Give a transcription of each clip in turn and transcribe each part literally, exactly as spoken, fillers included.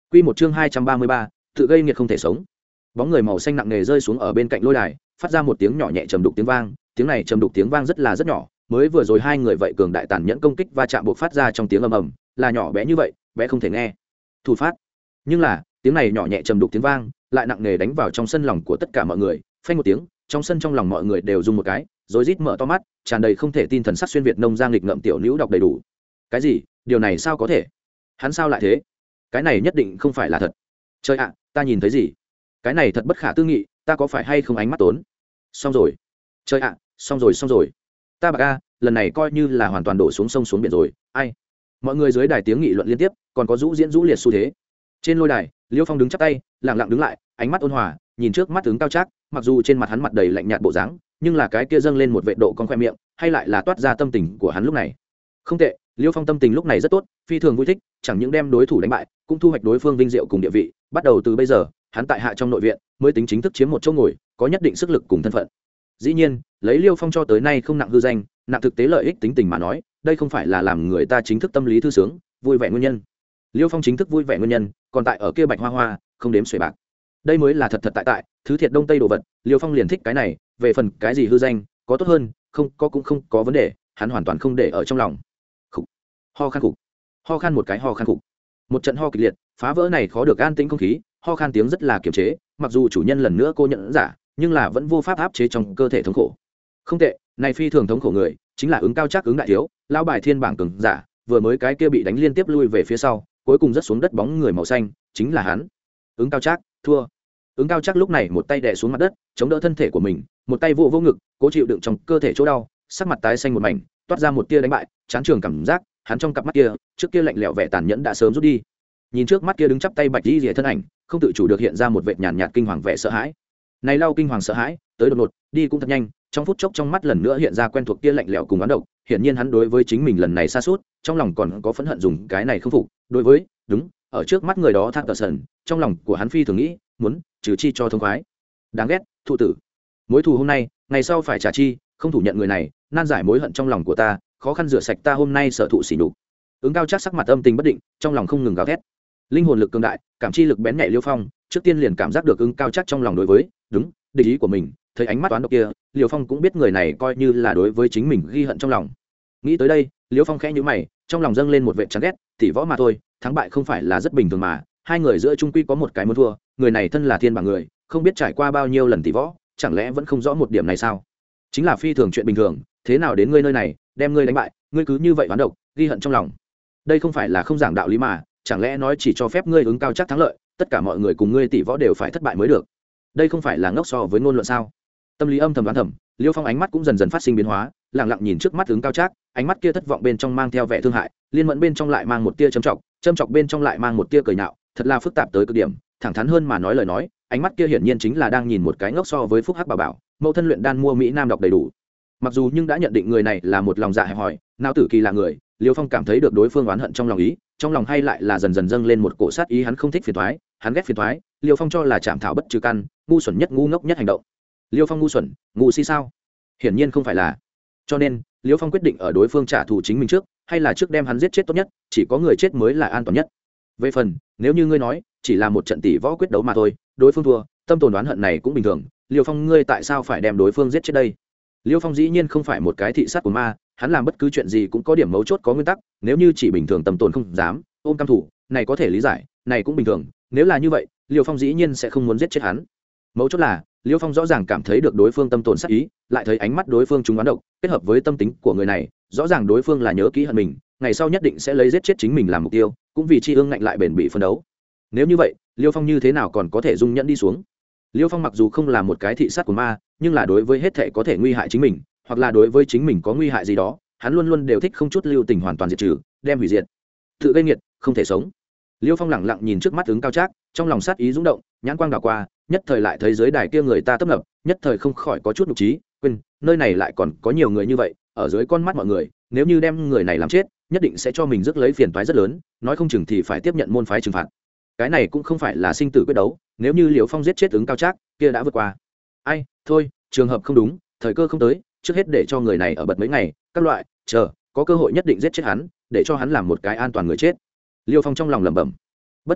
Quy một chương hai trăm ba mươi ba, tự gây nghiệt không thể sống. Bóng người màu xanh nặng nề rơi xuống ở bên cạnh lôi đài, phát ra một tiếng nhỏ nhẹ trầm đục tiếng vang, tiếng này trầm đục tiếng vang rất là rất nhỏ, mới vừa rồi hai người vậy cường đại tàn nhẫn công kích va chạm buộc phát ra trong tiếng ầm ầm, là nhỏ bé như vậy, bé không thể nghe. Thủ phát. Nhưng là, tiếng này nhỏ nhẹ trầm đục tiếng vang, lại nặng nề đánh vào trong sân lòng của tất cả mọi người, phanh một tiếng, trong sân trong lòng mọi người đều rung một cái, rối rít mở to mắt, tràn đầy không thể tin thần sắc xuyên việt nông giang lịch ngậm tiểu nữ đọc đầy đủ. Cái gì? Điều này sao có thể? Hắn sao lại thế? Cái này nhất định không phải là thật. Trời ạ, ta nhìn thấy gì? Cái này thật bất khả tư nghị, ta có phải hay không ánh mắt tốn? Xong rồi. Trời ạ, xong rồi xong rồi. Ta bạc a, lần này coi như là hoàn toàn đổ xuống sông xuống biển rồi. Ai? Mọi người dưới đài tiếng nghị luận liên tiếp, còn có rũ diễn rũ liệt xu thế. Trên lôi đài, Liêu Phong đứng chắp tay, lặng lặng đứng lại, ánh mắt ôn hòa, nhìn trước mắt tướng cao trác, mặc dù trên mặt hắn mặt đầy lạnh nhạt bộ dáng, nhưng là cái kia dâng lên một vệt độ con khoe miệng, hay lại là toát ra tâm tình của hắn lúc này. Không tệ, Liêu Phong tâm tình lúc này rất tốt, phi thường vui thích, chẳng những đem đối thủ đánh bại, cũng thu hoạch đối phương vinh diệu cùng địa vị, bắt đầu từ bây giờ, hắn tại hạ trong nội viện, mới tính chính thức chiếm một chỗ ngồi, có nhất định sức lực cùng thân phận. Dĩ nhiên, lấy Liêu Phong cho tới nay không nặng hư danh, nặng thực tế lợi ích tính tình mà nói, đây không phải là làm người ta chính thức tâm lý thư sướng, vui vẻ nguyên nhân. Liêu Phong chính thức vui vẻ nguyên nhân, còn tại ở kia bạch hoa hoa, không đếm xuể bạc. Đây mới là thật thật tại tại, thứ thiệt đông tây đồ vật, Liêu Phong liền thích cái này, về phần cái gì hư danh, có tốt hơn, không, có cũng không có vấn đề, hắn hoàn toàn không để ở trong lòng. Khủ. Ho khan khục. Ho khan một cái ho khan khục. Một trận ho kịch liệt, phá vỡ này khó được an tĩnh không khí, ho khan tiếng rất là kiềm chế, mặc dù chủ nhân lần nữa cô nhận giả, nhưng là vẫn vô pháp áp chế trong cơ thể thống khổ. Không tệ, này phi thường thống khổ người, chính là ứng cao chắc ứng đại thiếu, lão bài thiên bảng cường giả, vừa mới cái kia bị đánh liên tiếp lui về phía sau, cuối cùng rất xuống đất bóng người màu xanh, chính là hắn. Ứng cao chắc thua. Ứng cao chắc lúc này một tay đè xuống mặt đất, chống đỡ thân thể của mình, một tay vô vô ngực, cố chịu đựng trong cơ thể chỗ đau, sắc mặt tái xanh một mảnh, toát ra một tia đánh bại, chán trường cảm giác, hắn trong cặp mắt kia, trước kia lạnh lẽo vẻ tàn nhẫn đã sớm rút đi. Nhìn trước mắt kia đứng chắp tay bạch y rìa thân ảnh, không tự chủ được hiện ra một vệt nhàn nhạt kinh hoàng vẻ sợ hãi. Này lau kinh hoàng sợ hãi, tới đột ngột, đi cũng thật nhanh, trong phút chốc trong mắt lần nữa hiện ra quen thuộc kia lạnh lẽo cùng oán độc, hiển nhiên hắn đối với chính mình lần này sa sút, trong lòng còn có phẫn hận dùng cái này không phục, đối với, đúng, ở trước mắt người đó thác tờ sần, trong lòng của hắn phi thường nghĩ, muốn trừ chi cho thông khoái. Đáng ghét, thụ tử. Mối thù hôm nay, ngày sau phải trả chi, không thủ nhận người này, nan giải mối hận trong lòng của ta, khó khăn rửa sạch ta hôm nay sợ thụ sỉ nhục. Ứng cao chắc sắc mặt âm tình bất định, trong lòng không ngừng gào thét. Linh hồn lực cường đại, cảm chi lực bén nhạy Liêu Phong, trước tiên liền cảm giác được ứng cao chắc trong lòng đối với, đúng, địch ý của mình, thấy ánh mắt toán độc kia, Liêu Phong cũng biết người này coi như là đối với chính mình ghi hận trong lòng. Nghĩ tới đây, Liêu Phong khẽ nhíu mày, trong lòng dâng lên một vẻ chán ghét, tỷ võ mà thôi, thắng bại không phải là rất bình thường mà, hai người giữa trung quy có một cái muốn thua, người này thân là thiên bảng người, không biết trải qua bao nhiêu lần tỷ võ, chẳng lẽ vẫn không rõ một điểm này sao? Chính là phi thường chuyện bình thường, thế nào đến ngươi nơi này, đem ngươi đánh bại, ngươi cứ như vậy oán độc, ghi hận trong lòng. Đây không phải là không giảng đạo lý mà, chẳng lẽ nói chỉ cho phép ngươi ứng cao chắc thắng lợi, tất cả mọi người cùng ngươi tỷ võ đều phải thất bại mới được? Đây không phải là ngốc so với ngôn luận sao? Tâm lý âm thầm đoán thầm, Liêu Phong ánh mắt cũng dần dần phát sinh biến hóa, lặng lặng nhìn trước mắt ứng cao trác, ánh mắt kia thất vọng bên trong mang theo vẻ thương hại, liên mẫn bên trong lại mang một tia châm chọc, châm chọc bên trong lại mang một tia cười nhạo, thật là phức tạp tới cực điểm, thẳng thắn hơn mà nói lời nói, ánh mắt kia hiển nhiên chính là đang nhìn một cái ngốc so với phúc hắc bảo bảo, mẫu thân luyện đan mua mỹ nam đọc đầy đủ. Mặc dù nhưng đã nhận định người này là một lòng dạ hẹp hòi, não tử kỳ là người, Liêu Phong cảm thấy được đối phương oán hận trong lòng ý, trong lòng hay lại là dần dần dâng lên một cổ sát ý, hắn không thích phiền toái, hắn ghét phiền toái, Liêu Phong cho là chạm thảo bất trừ căn, ngu xuẩn nhất ngu ngốc nhất hành động. Liêu Phong ngu xuẩn, ngu si sao? Hiển nhiên không phải là. Cho nên, Liêu Phong quyết định ở đối phương trả thù chính mình trước, hay là trước đem hắn giết chết tốt nhất, chỉ có người chết mới là an toàn nhất. Về phần, nếu như ngươi nói, chỉ là một trận tỷ võ quyết đấu mà thôi, đối phương thua, tâm tồn đoán hận này cũng bình thường, Liêu Phong ngươi tại sao phải đem đối phương giết chết đây? Liêu Phong dĩ nhiên không phải một cái thị sát của ma, hắn làm bất cứ chuyện gì cũng có điểm mấu chốt có nguyên tắc, nếu như chỉ bình thường tâm tồn không dám, ôm cam thủ, này có thể lý giải, này cũng bình thường, nếu là như vậy, Liêu Phong dĩ nhiên sẽ không muốn giết chết hắn. Mấu chốt là, Liêu Phong rõ ràng cảm thấy được đối phương tâm tồn sát ý, lại thấy ánh mắt đối phương trúng đoán độc, kết hợp với tâm tính của người này, rõ ràng đối phương là nhớ kỹ hận mình, ngày sau nhất định sẽ lấy giết chết chính mình làm mục tiêu, cũng vì chi ương ngạnh lại bền bỉ phân đấu. Nếu như vậy, Liêu Phong như thế nào còn có thể dung nhẫn đi xuống? Liêu Phong mặc dù không là một cái thị sát của ma, nhưng là đối với hết thảy có thể nguy hại chính mình, hoặc là đối với chính mình có nguy hại gì đó, hắn luôn luôn đều thích không chút lưu tình hoàn toàn diệt trừ, đem hủy diệt. Tự gây nghiệt, không thể sống. Liêu Phong lẳng lặng nhìn trước mắt ứng cao trác, trong lòng sát ý dũng động, nhãn quang đảo qua, nhất thời lại thấy dưới đài kia người ta tấp nập, nhất thời không khỏi có chút nhục trí, quên, nơi này lại còn có nhiều người như vậy, ở dưới con mắt mọi người, nếu như đem người này làm chết, nhất định sẽ cho mình rước lấy phiền toái rất lớn, nói không chừng thì phải tiếp nhận môn phái trừng phạt. Cái này cũng không phải là sinh tử quyết đấu, nếu như Liêu Phong giết chết ứng cao trác, kia đã vượt qua. Ai, thôi, trường hợp không đúng, thời cơ không tới, trước hết để cho người này ở bật mấy ngày, các loại, chờ, có cơ hội nhất định giết chết hắn, để cho hắn làm một cái an toàn người chết. Liêu Phong trong lòng lẩm bẩm. Bất quá,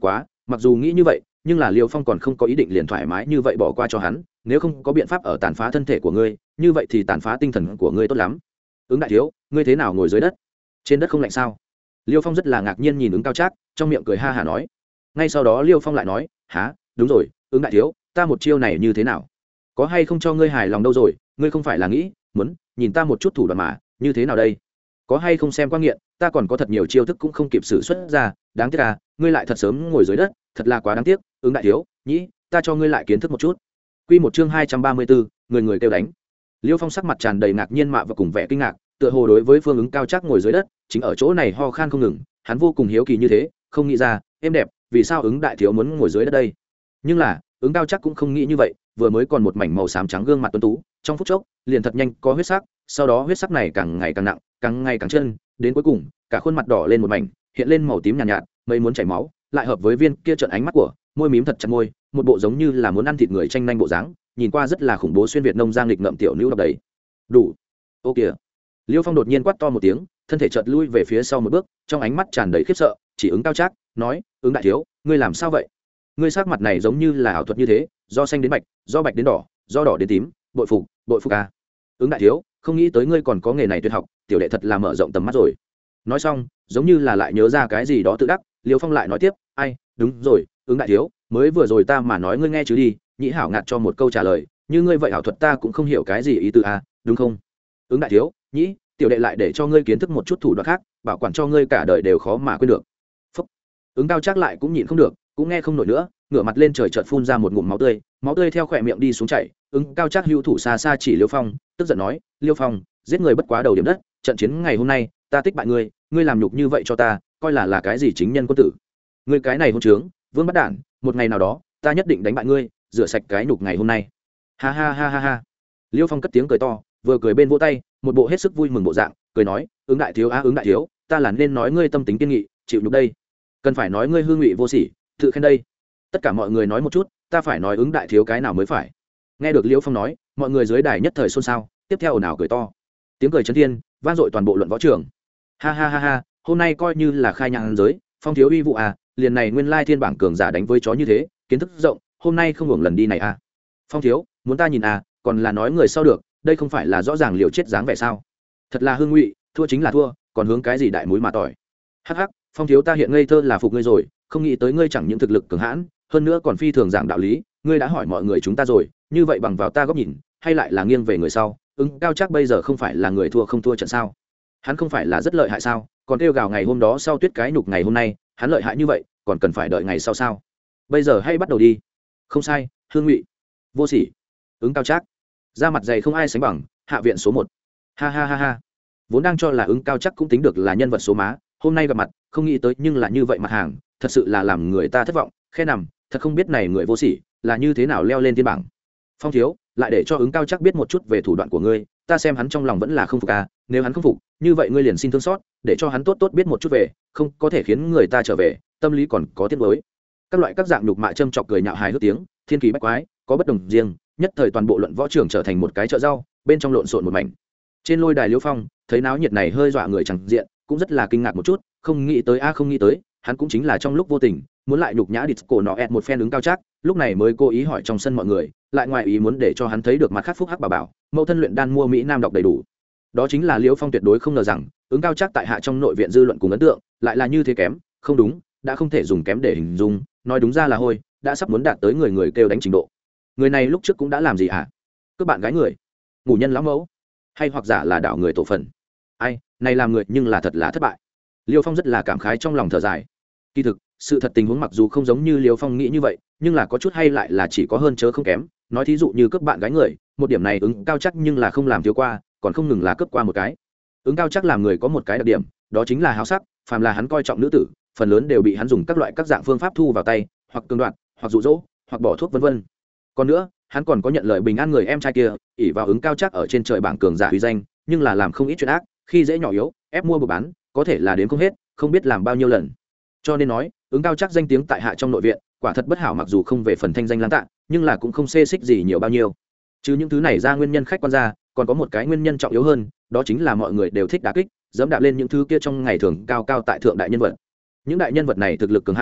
mặc dù nghĩ như vậy nhưng là liêu phong còn không có ý định liền thoải mái như vậy bỏ qua cho hắn, nếu không có biện pháp ở tàn phá thân thể của ngươi như vậy thì tàn phá tinh thần của ngươi tốt lắm. Ứng đại thiếu, ngươi thế nào ngồi dưới đất? Trên đất không lạnh sao? Liêu Phong rất là ngạc nhiên nhìn ứng cao trác, trong miệng cười ha hả nói. Ngay sau đó Liêu Phong lại nói, há đúng rồi, ứng đại thiếu, ta một chiêu này như thế nào, có hay không cho ngươi hài lòng đâu rồi? Ngươi không phải là nghĩ muốn nhìn ta một chút thủ đoạn mà, như thế nào đây? Có hay không xem qua nghiện, ta còn có thật nhiều chiêu thức cũng không kịp sử xuất ra, đáng tiếc à, ngươi lại thật sớm ngồi dưới đất, thật là quá đáng tiếc. Ứng đại thiếu, nhĩ, ta cho ngươi lại kiến thức một chút. Quy một chương hai trăm ba mươi bốn, người người kêu đánh. Liêu Phong sắc mặt tràn đầy ngạc nhiên mạ và cùng vẻ kinh ngạc, tựa hồ đối với phương ứng cao chắc ngồi dưới đất chính ở chỗ này ho khan không ngừng, hắn vô cùng hiếu kỳ như thế, không nghĩ ra êm đẹp vì sao ứng đại thiếu muốn ngồi dưới đất đây. Nhưng là ứng cao chắc cũng không nghĩ như vậy, vừa mới còn một mảnh màu xám trắng gương mặt tuấn tú, trong phút chốc liền thật nhanh có huyết sắc, sau đó huyết sắc này càng ngày càng nặng, càng ngày càng chân, đến cuối cùng cả khuôn mặt đỏ lên một mảnh, hiện lên màu tím nhàn nhạt, nhạt mấy muốn chảy máu, lại hợp với viên kia trợn ánh mắt của môi mím thật chặt môi, một bộ giống như là muốn ăn thịt người tranh nhanh bộ dáng, nhìn qua rất là khủng bố, xuyên việt nông giang lịch ngậm tiểu nữ đọc đầy đủ. Ô kìa! Liêu Phong đột nhiên quát to một tiếng, thân thể chợt lui về phía sau một bước, trong ánh mắt tràn đầy khiếp sợ, chỉ ứng cao trác nói, ứng đại thiếu, ngươi làm sao vậy? Ngươi sắc mặt này giống như là ảo thuật như thế, do xanh đến bạch, do bạch đến đỏ, do đỏ đến tím, bội phục, bội phục à. Ứng đại thiếu, không nghĩ tới ngươi còn có nghề này tuyệt học, tiểu đệ thật là mở rộng tầm mắt rồi. Nói xong, giống như là lại nhớ ra cái gì đó tự đắc, Liêu Phong lại nói tiếp, ai, đúng rồi, ứng đại thiếu, mới vừa rồi ta mà nói ngươi nghe chứ đi, nhĩ hảo ngạt cho một câu trả lời, như ngươi vậy ảo thuật ta cũng không hiểu cái gì ý tứ à, đúng không? Ứng đại thiếu, nhĩ, tiểu đệ lại để cho ngươi kiến thức một chút thủ đoạn khác, bảo quản cho ngươi cả đời đều khó mà quên được. Phúc. Ứng cao chắc lại cũng nhịn không được, cũng nghe không nổi nữa, ngửa mặt lên trời chợt phun ra một ngụm máu tươi, máu tươi theo khỏe miệng đi xuống chảy. Ứng cao chắc hữu thủ xa xa chỉ Liêu Phong, tức giận nói, Liêu Phong, giết người bất quá đầu điểm đất, trận chiến ngày hôm nay ta tích bại ngươi, ngươi làm nhục như vậy cho ta, coi là là cái gì chính nhân quân tử? Ngươi cái này hôn trướng, vương bắt đản, một ngày nào đó ta nhất định đánh bại ngươi, rửa sạch cái nhục ngày hôm nay. Ha ha ha ha ha. Liêu Phong cất tiếng cười to, vừa cười bên vỗ tay, một bộ hết sức vui mừng bộ dạng, cười nói, ứng đại thiếu á, ứng đại thiếu, ta là nên nói ngươi tâm tính kiên nghị, chịu nhục đây, cần phải nói ngươi hương ngụy vô sỉ, tự khen đây. Tất cả mọi người nói một chút, ta phải nói ứng đại thiếu cái nào mới phải. Nghe được Liêu Phong nói, mọi người dưới đài nhất thời xôn xao, tiếp theo ồn ào cười to, tiếng cười chấn thiên, vang dội toàn bộ luận võ trường. Ha ha ha ha, hôm nay coi như là khai nhang giới, Phong thiếu uy vụ à, liền này nguyên lai thiên bảng cường giả đánh với chó như thế, kiến thức rộng, hôm nay không hưởng lần đi này à. Phong thiếu, muốn ta nhìn à, còn là nói người sau được, đây không phải là rõ ràng liều chết dáng vẻ sao? Thật là hương ngụy, thua chính là thua, còn hướng cái gì đại mũi mà tỏi. Hắc hắc, Phong thiếu ta hiện ngây thơ là phục ngươi rồi, không nghĩ tới ngươi chẳng những thực lực cường hãn, hơn nữa còn phi thường giảng đạo lý, ngươi đã hỏi mọi người chúng ta rồi, như vậy bằng vào ta góc nhìn, hay lại là nghiêng về người sau, ứng cao chắc bây giờ không phải là người thua không thua trận sao? Hắn không phải là rất lợi hại sao? Còn kêu gào ngày hôm đó sau tuyết cái nhục ngày hôm nay, hắn lợi hại như vậy, còn cần phải đợi ngày sau sao? Bây giờ hay bắt đầu đi. Không sai, hương ngụy, vô sỉ, ứng cao trác, da mặt dày không ai sánh bằng, hạ viện số một. Ha ha ha ha. Vốn đang cho là ứng cao chắc cũng tính được là nhân vật số má, hôm nay gặp mặt, không nghĩ tới nhưng là như vậy mặt hàng, thật sự là làm người ta thất vọng, khe nằm, thật không biết này người vô sỉ là như thế nào leo lên thiên bảng. Phong thiếu, lại để cho ứng cao chắc biết một chút về thủ đoạn của ngươi, ta xem hắn trong lòng vẫn là không phục à, nếu hắn không phục, như vậy ngươi liền xin thương xót, để cho hắn tốt tốt biết một chút về, không có thể khiến người ta trở về, tâm lý còn có tiếc nuối. Các loại các dạng nhục mạ châm chọc cười nhạo hài hước tiếng, thiên kỳ bách quái, có bất đồng riêng, nhất thời toàn bộ luận võ trường trở thành một cái chợ rau, bên trong lộn xộn một mảnh. Trên lôi đài Liêu Phong thấy náo nhiệt này hơi dọa người chẳng diện, cũng rất là kinh ngạc một chút, không nghĩ tới a không nghĩ tới, hắn cũng chính là trong lúc vô tình muốn lại nhục nhã Disco nó ẹt một phen đứng cao chắc, lúc này mới cố ý hỏi trong sân mọi người, lại ngoài ý muốn để cho hắn thấy được mặt khắc phúc hắc bà bảo, mẫu thân luyện đan mua mỹ nam đọc đầy đủ. Đó chính là Liêu Phong tuyệt đối không ngờ rằng, ứng cao chắc tại hạ trong nội viện dư luận cùng ấn tượng, lại là như thế kém, không đúng, đã không thể dùng kém để hình dung, nói đúng ra là hôi, đã sắp muốn đạt tới người người kêu đánh trình độ. Người này lúc trước cũng đã làm gì hả? Các bạn gái người, ngủ nhân lão mẫu, hay hoặc giả là đảo người tổ phần. Ai, này làm người nhưng là thật là thất bại. Liêu Phong rất là cảm khái trong lòng thở dài. Kỳ thực, sự thật tình huống mặc dù không giống như Liêu Phong nghĩ như vậy, nhưng là có chút hay lại là chỉ có hơn chớ không kém. Nói thí dụ như cướp bạn gái người, một điểm này ứng cao chắc nhưng là không làm thiếu qua, còn không ngừng là cướp qua một cái. Ứng cao chắc làm người có một cái đặc điểm, đó chính là háo sắc, phàm là hắn coi trọng nữ tử, phần lớn đều bị hắn dùng các loại các dạng phương pháp thu vào tay, hoặc cường đoạt, hoặc dụ dỗ, hoặc bỏ thuốc vân vân. Còn nữa, hắn còn có nhận lời bình an người em trai kia, ỷ vào ứng cao chắc ở trên trời bảng cường giả uy danh, nhưng là làm không ít chuyện ác, khi dễ nhỏ yếu, ép mua buộc bán, có thể là đến không hết, không biết làm bao nhiêu lần. Cho nên nói, ứng cao chắc danh tiếng tại hạ trong nội viện, quả thật bất hảo, mặc dù không về phần thanh danh lãng tạ, nhưng là cũng không xê xích gì nhiều bao nhiêu. Chứ những thứ này ra nguyên nhân khách quan ra, còn có một cái nguyên nhân trọng yếu hơn, đó chính là mọi người đều thích đả kích, dẫm đạp lên những thứ kia trong ngày thường cao cao tại thượng đại nhân vật. Những đại nhân vật này thực lực cường hãn,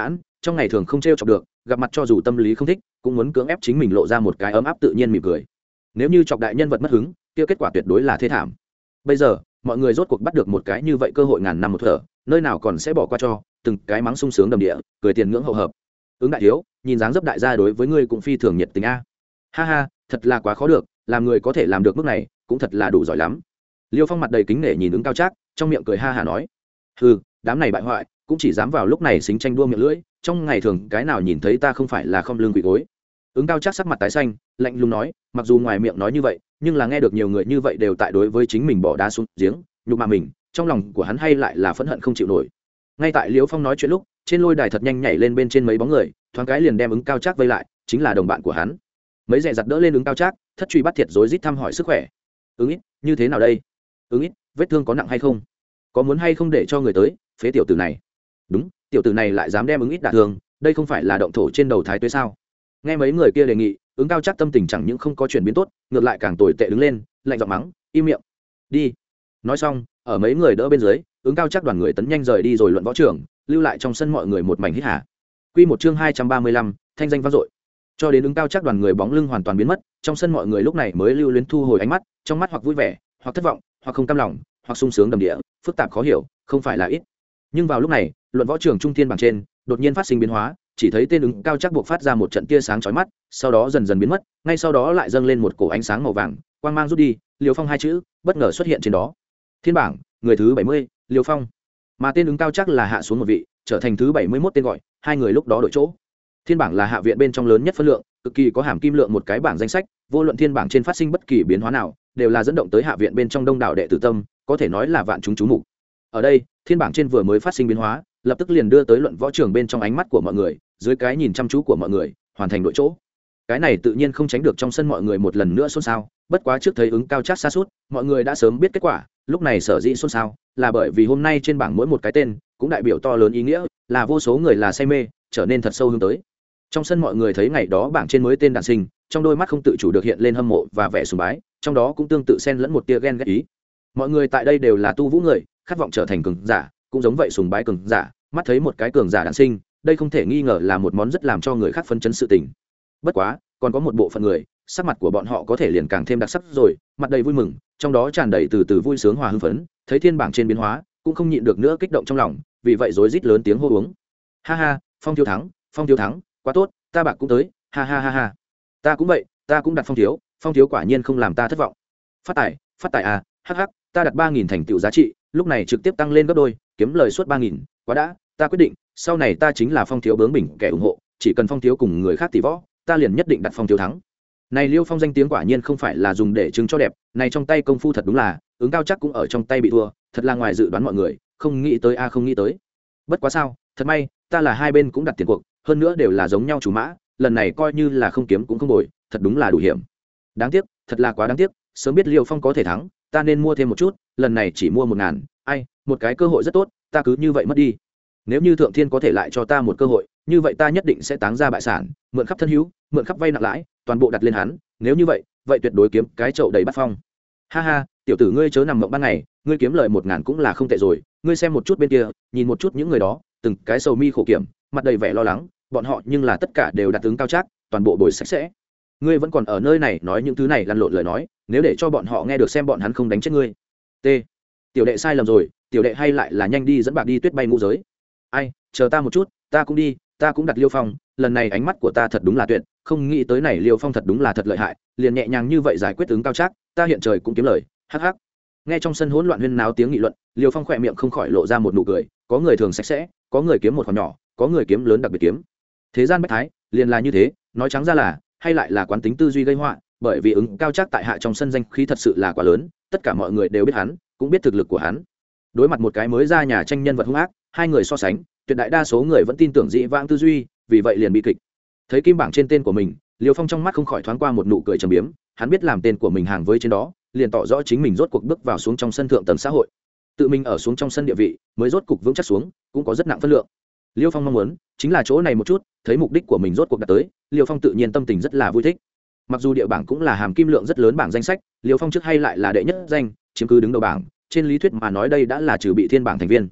trong ngày thường không t r e o chọc được, gặp mặt cho dù tâm lý không thích cũng muốn cưỡng ép chính mình lộ ra một cái ấm áp tự nhiên mỉm cười. Nếu như chọc đại nhân vật mất hứng, kia kết quả tuyệt đối là thê thảm. Bây giờ mọi người rốt cuộc bắt được một cái như vậy cơ hội ngàn năm một thở, nơi nào còn sẽ bỏ qua cho, từng cái mắng sung sướng đầm địa, cười tiền ngưỡng hậu hợp. Ứng đại thiếu, nhìn dáng dấp đại gia đối với ngươi cũng phi thường nhiệt tình a. Ha ha, thật là quá khó được, làm người có thể làm được mức này cũng thật là đủ giỏi lắm. Liêu Phong mặt đầy kính nể nhìn ứng cao trác, trong miệng cười ha hà nói: hừ, đám này bại hoại cũng chỉ dám vào lúc này xính tranh đua miệng lưỡi, trong ngày thường cái nào nhìn thấy ta không phải là không lương quỳ gối. Ứng cao trác sắc mặt tái xanh, lạnh lùng nói, mặc dù ngoài miệng nói như vậy, nhưng là nghe được nhiều người như vậy đều tại đối với chính mình bỏ đá xuống giếng, nhục mạ mình, trong lòng của hắn hay lại là phẫn hận không chịu nổi. Ngay tại Liêu Phong nói chuyện lúc, trên lôi đài thật nhanh nhảy lên bên trên mấy bóng người, thoáng cái liền đem ứng cao trác vây lại, chính là đồng bạn của hắn. Mấy rẻ giặt đỡ lên ứng cao trác, thất truy bắt thiệt rối rít thăm hỏi sức khỏe. Ứng ít, như thế nào đây? Ứng ít, vết thương có nặng hay không? Có muốn hay không để cho người tới phế tiểu tử này? Đúng, tiểu tử này lại dám đem ứng ít đả thương, đây không phải là động thổ trên đầu thái tuế sao? Nghe mấy người kia đề nghị, ứng cao trác tâm tình chẳng những không có chuyển biến tốt, ngược lại càng tồi tệ đứng lên, lạnh giọng mắng, im miệng, đi. Nói xong, ở mấy người đỡ bên dưới, ứng cao trác đoàn người tấn nhanh rời đi rồi luận võ trường, lưu lại trong sân mọi người một mảnh hít hà. Quy một chương hai trăm ba mươi lăm, thanh danh vang dội. Cho đến ứng cao trác đoàn người bóng lưng hoàn toàn biến mất, trong sân mọi người lúc này mới lưu luyến thu hồi ánh mắt, trong mắt hoặc vui vẻ, hoặc thất vọng, hoặc không cam lòng, hoặc sung sướng đầm địa, phức tạp khó hiểu, không phải là ít. Nhưng vào lúc này, luận võ trường trung thiên bảng trên đột nhiên phát sinh biến hóa, chỉ thấy tên ứng cao trác buộc phát ra một trận tia sáng chói mắt, sau đó dần dần biến mất, ngay sau đó lại dâng lên một cổ ánh sáng màu vàng, quang mang rút đi, Liêu Phong hai chữ bất ngờ xuất hiện trên đó. Thiên bảng, người thứ bảy mươi, Liêu Phong. Mà tên ứng cao trác là hạ xuống một vị, trở thành thứ bảy mươi mốt tên gọi, hai người lúc đó đổi chỗ. Thiên bảng là hạ viện bên trong lớn nhất phân lượng, cực kỳ có hàm kim lượng một cái bảng danh sách, vô luận thiên bảng trên phát sinh bất kỳ biến hóa nào, đều là dẫn động tới hạ viện bên trong đông đảo đệ tử tâm, có thể nói là vạn chúng chú mục. Ở đây, thiên bảng trên vừa mới phát sinh biến hóa, lập tức liền đưa tới luận võ trường bên trong ánh mắt của mọi người, dưới cái nhìn chăm chú của mọi người, hoàn thành đội chỗ. Cái này tự nhiên không tránh được trong sân mọi người một lần nữa xôn xao, bất quá trước thấy ứng cao trác xa suốt, mọi người đã sớm biết kết quả, lúc này sở dĩ xôn xao, là bởi vì hôm nay trên bảng mỗi một cái tên cũng đại biểu to lớn ý nghĩa, là vô số người là say mê, trở nên thật sâu hướng tới. Trong sân mọi người thấy ngày đó bảng trên mới tên đản sinh, trong đôi mắt không tự chủ được hiện lên hâm mộ và vẻ sùng bái, trong đó cũng tương tự xen lẫn một tia ghen ghét ý. Mọi người tại đây đều là tu vũ người, khát vọng trở thành cường giả, cũng giống vậy sùng bái cường giả, mắt thấy một cái cường giả đản sinh, đây không thể nghi ngờ là một món rất làm cho người khác phấn chấn sự tình. Bất quá, còn có một bộ phận người, sắc mặt của bọn họ có thể liền càng thêm đặc sắc rồi, mặt đầy vui mừng, trong đó tràn đầy từ từ vui sướng hòa hưng phấn, thấy thiên bảng trên biến hóa, cũng không nhịn được nữa kích động trong lòng, vì vậy rối rít lớn tiếng hô uống. Ha ha, Phong thiếu thắng, Phong thiếu thắng, quá tốt, ta bạc cũng tới, ha ha ha ha. Ta cũng vậy, ta cũng đặt Phong thiếu, Phong thiếu quả nhiên không làm ta thất vọng. Phát tài, phát tài à, hắc hắc, ta đặt ba nghìn thành tựu giá trị, lúc này trực tiếp tăng lên gấp đôi, kiếm lời suốt ba nghìn, quá đã, ta quyết định, sau này ta chính là Phong thiếu bướng bỉnh kẻ ủng hộ, chỉ cần Phong thiếu cùng người khác tỷ võ, ta liền nhất định đặt Phong thiếu thắng. Này Liêu Phong danh tiếng quả nhiên không phải là dùng để trưng cho đẹp, này trong tay công phu thật đúng là, ứng cao chắc cũng ở trong tay bị thua, thật là ngoài dự đoán mọi người, không nghĩ tới a không nghĩ tới. Bất quá sao, thật may, ta là hai bên cũng đặt tiền cuộc, hơn nữa đều là giống nhau chủ mã, lần này coi như là không kiếm cũng không bồi, thật đúng là đủ hiểm. Đáng tiếc, thật là quá đáng tiếc, sớm biết Liêu Phong có thể thắng, ta nên mua thêm một chút, lần này chỉ mua một ngàn, ai, một cái cơ hội rất tốt, ta cứ như vậy mất đi. Nếu như Thượng Thiên có thể lại cho ta một cơ hội, như vậy ta nhất định sẽ táng ra bại sản, mượn khắp thân hữu, mượn khắp vay nặng lãi, toàn bộ đặt lên hắn, nếu như vậy, vậy tuyệt đối kiếm cái chậu đầy bát phong. Ha ha, tiểu tử ngươi chớ nằm mộng ban ngày, ngươi kiếm lời một ngàn cũng là không tệ rồi, ngươi xem một chút bên kia, nhìn một chút những người đó, từng cái sầu mi khổ kiểm, mặt đầy vẻ lo lắng, bọn họ nhưng là tất cả đều đặt ứng cao trác, toàn bộ bồi sạch sẽ. Ngươi vẫn còn ở nơi này nói những thứ này lăn lộn lời nói, nếu để cho bọn họ nghe được xem bọn hắn không đánh chết ngươi. T. Tiểu đệ sai lầm rồi, tiểu đệ hay lại là nhanh đi dẫn bạc đi tuyết bay ngũ giới. Ai, chờ ta một chút, ta cũng đi, ta cũng đặt Liêu Phong, lần này ánh mắt của ta thật đúng là tuyệt, không nghĩ tới này Liêu Phong thật đúng là thật lợi hại, liền nhẹ nhàng như vậy giải quyết ứng cao trác, ta hiện trời cũng kiếm lời, hắc hắc. Nghe trong sân hỗn loạn huyên náo tiếng nghị luận, Liêu Phong khỏe miệng không khỏi lộ ra một nụ cười, có người thường sạch sẽ, có người kiếm một khoản nhỏ, có người kiếm lớn đặc biệt kiếm. Thế gian bách thái, liền là như thế, nói trắng ra là, hay lại là quán tính tư duy gây họa, bởi vì ứng cao trác tại hạ trong sân danh khí thật sự là quá lớn, tất cả mọi người đều biết hắn, cũng biết thực lực của hắn. Đối mặt một cái mới ra nhà tranh nhân vật hung ác, hai người so sánh, tuyệt đại đa số người vẫn tin tưởng dị vãng tư duy, vì vậy liền bị kịch. Thấy kim bảng trên tên của mình, Liêu Phong trong mắt không khỏi thoáng qua một nụ cười trầm biếm, hắn biết làm tên của mình hàng với trên đó, liền tỏ rõ chính mình rốt cuộc bước vào xuống trong sân thượng tầng xã hội. Tự mình ở xuống trong sân địa vị, mới rốt cục vững chắc xuống, cũng có rất nặng phân lượng. Liêu Phong mong muốn, chính là chỗ này một chút, thấy mục đích của mình rốt cuộc đạt tới, Liêu Phong tự nhiên tâm tình rất là vui thích. Mặc dù địa bảng cũng là hàm kim lượng rất lớn bảng danh sách, Liêu Phong trước hay lại là đệ nhất danh, chiếm cứ đứng đầu bảng, trên lý thuyết mà nói đây đã là trừ bị thiên bảng thành viên.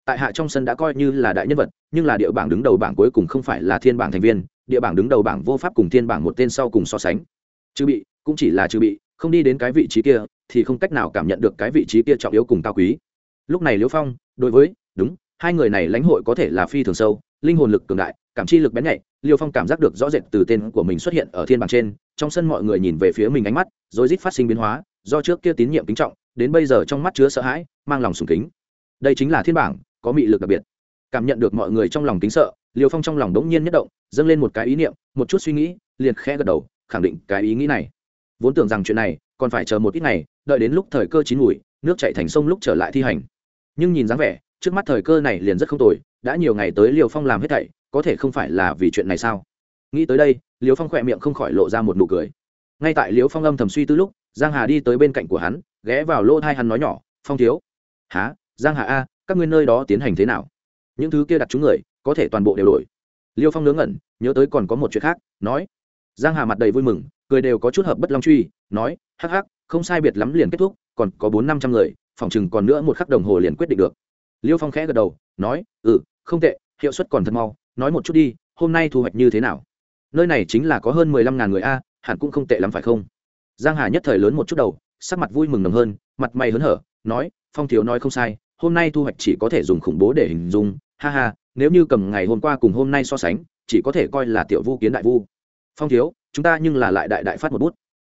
tại hạ trong sân đã coi như là đại nhân vật, nhưng là địa bảng đứng đầu bảng cuối cùng không phải là thiên bảng thành viên, địa bảng đứng đầu bảng vô pháp cùng thiên bảng một tên sau cùng so sánh. Trừ bị cũng chỉ là trừ bị, không đi đến cái vị trí kia thì không cách nào cảm nhận được cái vị trí kia trọng yếu cùng cao quý. Lúc này Liễu Phong đối với đúng hai người này lãnh hội có thể là phi thường sâu, linh hồn lực cường đại, cảm chi lực bén nhạy. Liêu Phong cảm giác được rõ rệt từ tên của mình xuất hiện ở thiên bảng trên, trong sân mọi người nhìn về phía mình ánh mắt rồi rít phát sinh biến hóa, do trước kia tín nhiệm kính trọng đến bây giờ trong mắt chứa sợ hãi, mang lòng sùng kính. Đây chính là thiên bảng, có mị lực đặc biệt. Cảm nhận được mọi người trong lòng kính sợ, Liêu Phong trong lòng đống nhiên nhất động, dâng lên một cái ý niệm, một chút suy nghĩ, liền khẽ gật đầu, khẳng định cái ý nghĩ này. Vốn tưởng rằng chuyện này còn phải chờ một ít ngày, đợi đến lúc thời cơ chín muồi, nước chảy thành sông lúc trở lại thi hành. Nhưng nhìn dáng vẻ, trước mắt thời cơ này liền rất không tồi, đã nhiều ngày tới Liêu Phong làm hết thảy, có thể không phải là vì chuyện này sao? Nghĩ tới đây, Liêu Phong khỏe miệng không khỏi lộ ra một nụ cười. Ngay tại Liêu Phong âm thầm suy tư lúc, Giang Hà đi tới bên cạnh của hắn, ghé vào lỗ tai hắn nói nhỏ, "Phong thiếu." "Hả? Giang Hà a, các ngươi nơi đó tiến hành thế nào? Những thứ kia đặt chúng người, có thể toàn bộ đều đổi." Liêu Phong ngớ ngẩn, nhớ tới còn có một chuyện khác, nói. Giang Hà mặt đầy vui mừng, cười đều có chút hợp bất long truy, nói, "Hắc hắc, không sai biệt lắm liền kết thúc, còn có bốn năm trăm người, phòng chừng còn nữa một khắc đồng hồ liền quyết định được." Liêu Phong khẽ gật đầu, nói, "Ừ, không tệ, hiệu suất còn thật mau, nói một chút đi, hôm nay thu hoạch như thế nào?" Nơi này chính là có hơn mười lăm ngàn người a, hẳn cũng không tệ lắm phải không? Giang Hà nhất thời lớn một chút đầu, sắc mặt vui mừng nồng hơn, mặt mày hớn hở, nói, "Phong thiếu nói không sai, hôm nay thu hoạch chỉ có thể dùng khủng bố để hình dung, ha ha, nếu như cầm ngày hôm qua cùng hôm nay so sánh, chỉ có thể coi là tiểu vu kiến đại vu. Phong thiếu, chúng ta nhưng là lại đại đại phát một bút."